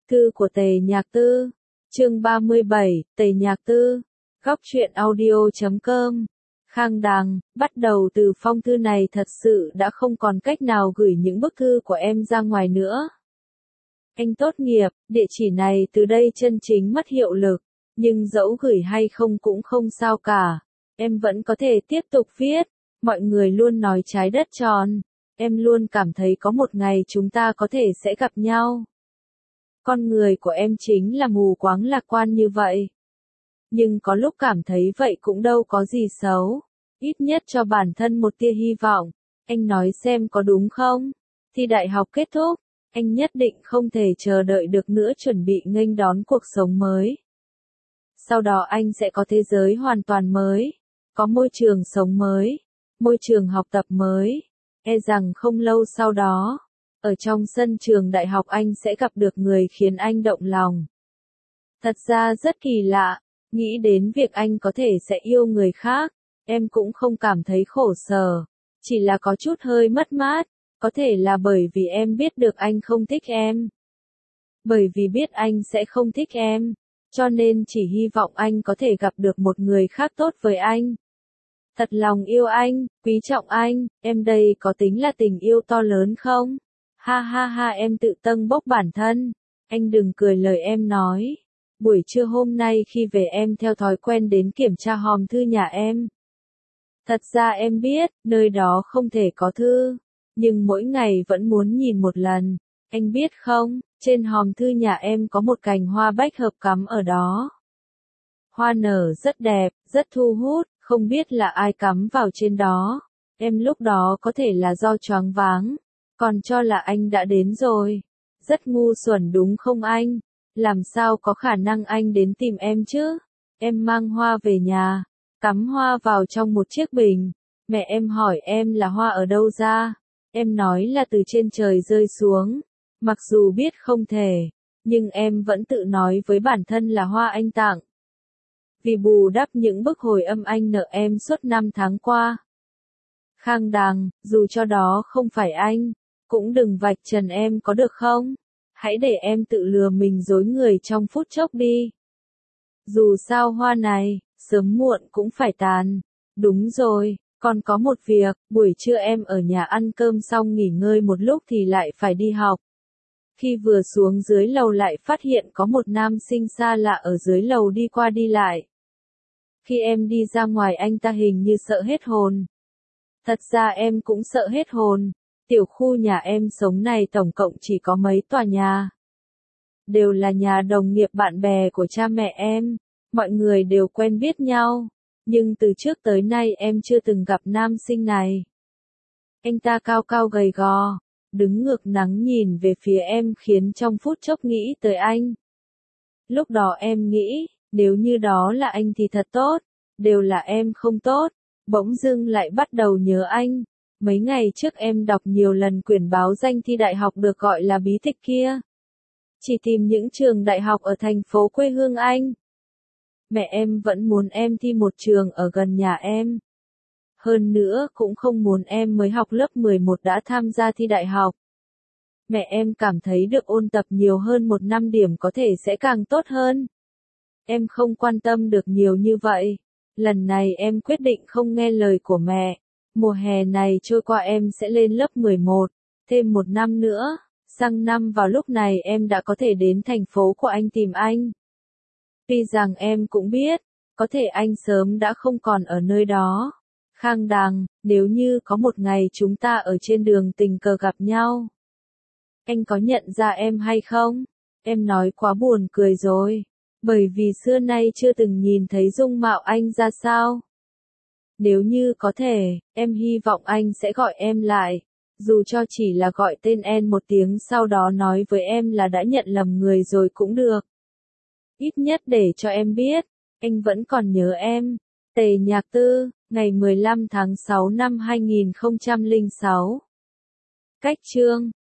Thư của Tề Nhạc Tư, chương 37, Tề Nhạc Tư, góc truyện audio.com. Khang Đằng, bắt đầu từ phong thư này thật sự đã không còn cách nào gửi những bức thư của em ra ngoài nữa. Anh tốt nghiệp, địa chỉ này từ đây chân chính mất hiệu lực, nhưng dẫu gửi hay không cũng không sao cả. Em vẫn có thể tiếp tục viết, mọi người luôn nói trái đất tròn. Em luôn cảm thấy có một ngày chúng ta có thể sẽ gặp nhau. Con người của em chính là mù quáng lạc quan như vậy. Nhưng có lúc cảm thấy vậy cũng đâu có gì xấu. Ít nhất cho bản thân một tia hy vọng. Anh nói xem có đúng không? Thi đại học kết thúc, anh nhất định không thể chờ đợi được nữa chuẩn bị nghênh đón cuộc sống mới. Sau đó anh sẽ có thế giới hoàn toàn mới. Có môi trường sống mới. Môi trường học tập mới. E rằng không lâu sau đó, ở trong sân trường đại học anh sẽ gặp được người khiến anh động lòng. Thật ra rất kỳ lạ, nghĩ đến việc anh có thể sẽ yêu người khác, em cũng không cảm thấy khổ sở, chỉ là có chút hơi mất mát, có thể là bởi vì em biết được anh không thích em. Bởi vì biết anh sẽ không thích em, cho nên chỉ hy vọng anh có thể gặp được một người khác tốt với anh. Thật lòng yêu anh, quý trọng anh, em đây có tính là tình yêu to lớn không? Ha ha ha, em tự tâng bốc bản thân. Anh đừng cười lời em nói. Buổi trưa hôm nay khi về em theo thói quen đến kiểm tra hòm thư nhà em. Thật ra em biết, nơi đó không thể có thư. Nhưng mỗi ngày vẫn muốn nhìn một lần. Anh biết không, trên hòm thư nhà em có một cành hoa bách hợp cắm ở đó. Hoa nở rất đẹp, rất thu hút, không biết là ai cắm vào trên đó. Em lúc đó có thể là do choáng váng, còn cho là anh đã đến rồi. Rất ngu xuẩn đúng không anh? Làm sao có khả năng anh đến tìm em chứ? Em mang hoa về nhà, cắm hoa vào trong một chiếc bình. Mẹ em hỏi em là hoa ở đâu ra? Em nói là từ trên trời rơi xuống. Mặc dù biết không thể, nhưng em vẫn tự nói với bản thân là hoa anh tặng. Vì bù đắp những bức hồi âm anh nợ em suốt 5 tháng qua. Khang Đằng, dù cho đó không phải anh, cũng đừng vạch trần em có được không? Hãy để em tự lừa mình dối người trong phút chốc đi. Dù sao hoa này, sớm muộn cũng phải tàn. Đúng rồi, còn có một việc, buổi trưa em ở nhà ăn cơm xong nghỉ ngơi một lúc thì lại phải đi học. Khi vừa xuống dưới lầu lại phát hiện có một nam sinh xa lạ ở dưới lầu đi qua đi lại. Khi em đi ra ngoài anh ta hình như sợ hết hồn. Thật ra em cũng sợ hết hồn. Tiểu khu nhà em sống này tổng cộng chỉ có mấy tòa nhà. Đều là nhà đồng nghiệp bạn bè của cha mẹ em. Mọi người đều quen biết nhau. Nhưng từ trước tới nay em chưa từng gặp nam sinh này. Anh ta cao cao gầy gò, đứng ngược nắng nhìn về phía em khiến trong phút chốc nghĩ tới anh. Lúc đó em nghĩ, nếu như đó là anh thì thật tốt, đều là em không tốt, bỗng dưng lại bắt đầu nhớ anh. Mấy ngày trước em đọc nhiều lần quyển báo danh thi đại học được gọi là bí tịch kia. Chỉ tìm những trường đại học ở thành phố quê hương anh. Mẹ em vẫn muốn em thi một trường ở gần nhà em. Hơn nữa cũng không muốn em mới học lớp 11 đã tham gia thi đại học. Mẹ em cảm thấy được ôn tập nhiều hơn 1 năm điểm có thể sẽ càng tốt hơn. Em không quan tâm được nhiều như vậy. Lần này em quyết định không nghe lời của mẹ. Mùa hè này trôi qua em sẽ lên lớp 11, thêm 1 năm nữa. Sang năm vào lúc này em đã có thể đến thành phố của anh tìm anh. Tuy rằng em cũng biết, có thể anh sớm đã không còn ở nơi đó. Khang Đằng, nếu như có một ngày chúng ta ở trên đường tình cờ gặp nhau. Anh có nhận ra em hay không? Em nói quá buồn cười rồi. Bởi vì xưa nay chưa từng nhìn thấy dung mạo anh ra sao. Nếu như có thể, em hy vọng anh sẽ gọi em lại. Dù cho chỉ là gọi tên em một tiếng sau đó nói với em là đã nhận lầm người rồi cũng được. Ít nhất để cho em biết, anh vẫn còn nhớ em. Tề Nhạc Tư, ngày 15 tháng 6 năm 2006. Cách chương